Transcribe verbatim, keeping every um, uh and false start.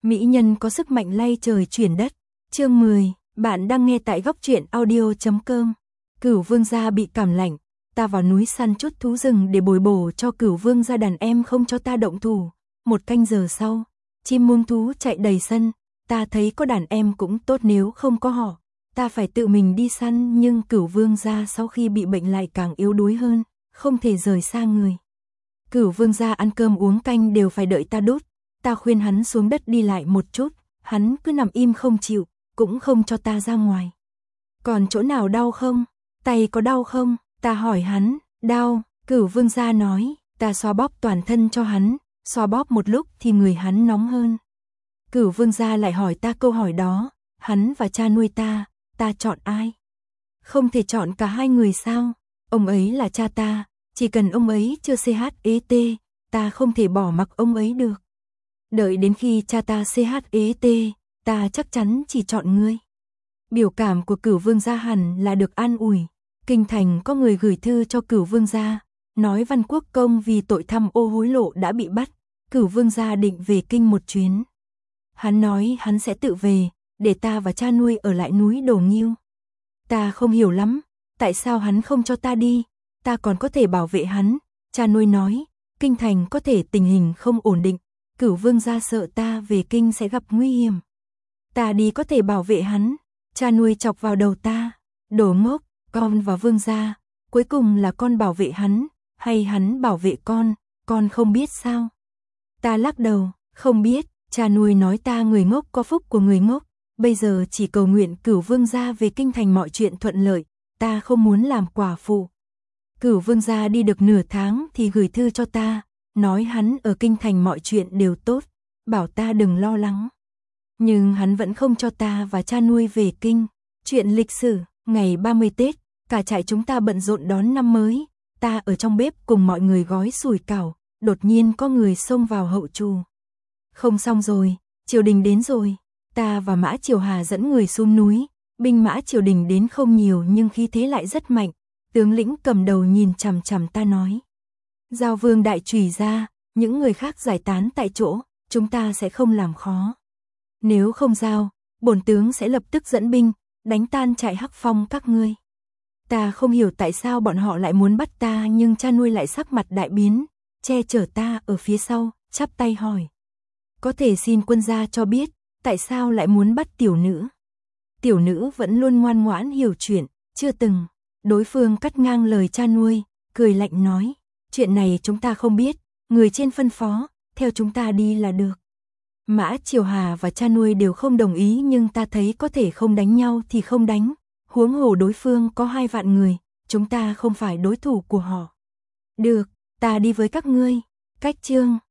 Mỹ nhân có sức mạnh lay trời chuyển đất. Chương mười, bạn đang nghe tại góc truyện audio chấm com. Cửu vương gia bị cảm lạnh, ta vào núi săn chút thú rừng để bồi bổ cho cửu vương gia, đàn em không cho ta động thủ. Một canh giờ sau, chim muông thú chạy đầy sân, ta thấy có đàn em cũng tốt, nếu không có họ, ta phải tự mình đi săn, nhưng cửu vương gia sau khi bị bệnh lại càng yếu đuối hơn, không thể rời xa người. Cửu vương gia ăn cơm uống canh đều phải đợi ta đút, ta khuyên hắn xuống đất đi lại một chút, hắn cứ nằm im không chịu, cũng không cho ta ra ngoài. Còn chỗ nào đau không? Tay có đau không? Ta hỏi hắn. Đau, cửu vương gia nói. Ta xoa bóp toàn thân cho hắn, xoa bóp một lúc thì người hắn nóng hơn. Cửu vương gia lại hỏi ta câu hỏi đó, hắn và cha nuôi ta, ta chọn ai? Không thể chọn cả hai người sao? Ông ấy là cha ta, chỉ cần ông ấy chưa chết, ta không thể bỏ mặc ông ấy được. Đợi đến khi cha ta chết, ta chắc chắn chỉ chọn ngươi. Biểu cảm của cửu vương gia hẳn là được an ủi. Kinh thành có người gửi thư cho cửu vương gia, nói Văn Quốc công vì tội tham ô hối lộ đã bị bắt, cửu vương gia định về kinh một chuyến. Hắn nói hắn sẽ tự về, để ta và cha nuôi ở lại núi Đồ Nghiêu. Ta không hiểu lắm, tại sao hắn không cho ta đi, ta còn có thể bảo vệ hắn. Cha nuôi nói, kinh thành có thể tình hình không ổn định, cửu vương gia sợ ta về kinh sẽ gặp nguy hiểm. Ta đi có thể bảo vệ hắn. Cha nuôi chọc vào đầu ta, đồ ngốc, con và vương gia, cuối cùng là con bảo vệ hắn, hay hắn bảo vệ con, con không biết sao? Ta lắc đầu, không biết. Cha nuôi nói ta người ngốc có phúc của người ngốc, bây giờ chỉ cầu nguyện cửu vương gia về kinh thành mọi chuyện thuận lợi, ta không muốn làm quả phụ. Cửu vương gia đi được nửa tháng thì gửi thư cho ta, nói hắn ở kinh thành mọi chuyện đều tốt, bảo ta đừng lo lắng. Nhưng hắn vẫn không cho ta và cha nuôi về kinh. Chuyện lịch sử, ngày ba mươi Tết, cả trại chúng ta bận rộn đón năm mới, ta ở trong bếp cùng mọi người gói sủi cảo, đột nhiên có người xông vào hậu trù. Không xong rồi, triều đình đến rồi. Ta và Mã Triều Hà dẫn người xuống núi, binh mã triều đình đến không nhiều nhưng khí thế lại rất mạnh. Tướng lĩnh cầm đầu nhìn chằm chằm ta nói, giao vương đại chùy ra, những người khác giải tán tại chỗ, chúng ta sẽ không làm khó. Nếu không giao, bổn tướng sẽ lập tức dẫn binh, đánh tan trại Hắc Phong các ngươi. Ta không hiểu tại sao bọn họ lại muốn bắt ta, nhưng cha nuôi lại sắc mặt đại biến, che chở ta ở phía sau, chắp tay hỏi. Có thể xin quân gia cho biết, tại sao lại muốn bắt tiểu nữ? Tiểu nữ vẫn luôn ngoan ngoãn hiểu chuyện, chưa từng. Đối phương cắt ngang lời cha nuôi, cười lạnh nói, chuyện này chúng ta không biết, người trên phân phó, theo chúng ta đi là được. Mã Triều Hà và cha nuôi đều không đồng ý, nhưng ta thấy có thể không đánh nhau thì không đánh, huống hồ đối phương có hai vạn người, chúng ta không phải đối thủ của họ. Được, ta đi với các ngươi. Cách chương